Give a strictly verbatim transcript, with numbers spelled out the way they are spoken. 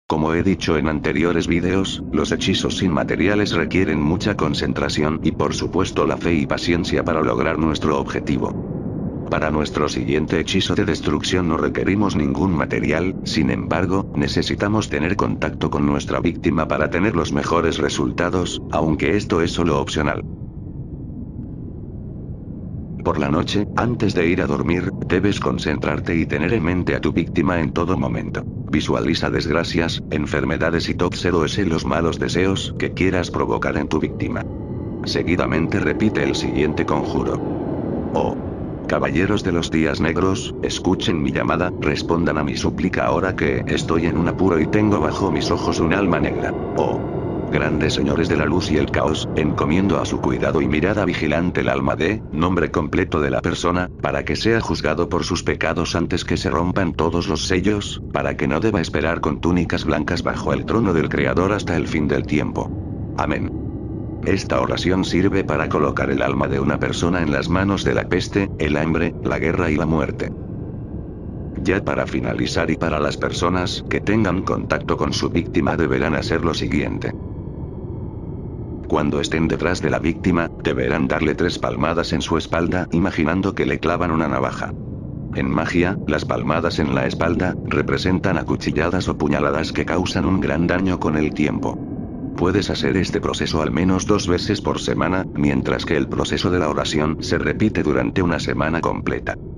Como he dicho en anteriores vídeos, los hechizos inmateriales requieren mucha concentración y por supuesto la fe y paciencia para lograr nuestro objetivo. Para nuestro siguiente hechizo de destrucción no requerimos ningún material, sin embargo, necesitamos tener contacto con nuestra víctima para tener los mejores resultados, aunque esto es solo opcional. Por la noche, antes de ir a dormir, debes concentrarte y tener en mente a tu víctima en todo momento. Visualiza desgracias, enfermedades y tóxedos los malos deseos que quieras provocar en tu víctima. Seguidamente repite el siguiente conjuro. Oh. Caballeros de los días negros, escuchen mi llamada, respondan a mi súplica ahora que estoy en un apuro y tengo bajo mis ojos un alma negra. Oh. Grandes señores de la luz y el caos, encomiendo a su cuidado y mirada vigilante el alma de, nombre completo de la persona, para que sea juzgado por sus pecados antes que se rompan todos los sellos, para que no deba esperar con túnicas blancas bajo el trono del Creador hasta el fin del tiempo. Amén. Esta oración sirve para colocar el alma de una persona en las manos de la peste, el hambre, la guerra y la muerte. Ya para finalizar y para las personas que tengan contacto con su víctima deberán hacer lo siguiente. Cuando estén detrás de la víctima, deberán darle tres palmadas en su espalda, imaginando que le clavan una navaja. En magia, las palmadas en la espalda representan acuchilladas o puñaladas que causan un gran daño con el tiempo. Puedes hacer este proceso al menos dos veces por semana, mientras que el proceso de la oración se repite durante una semana completa.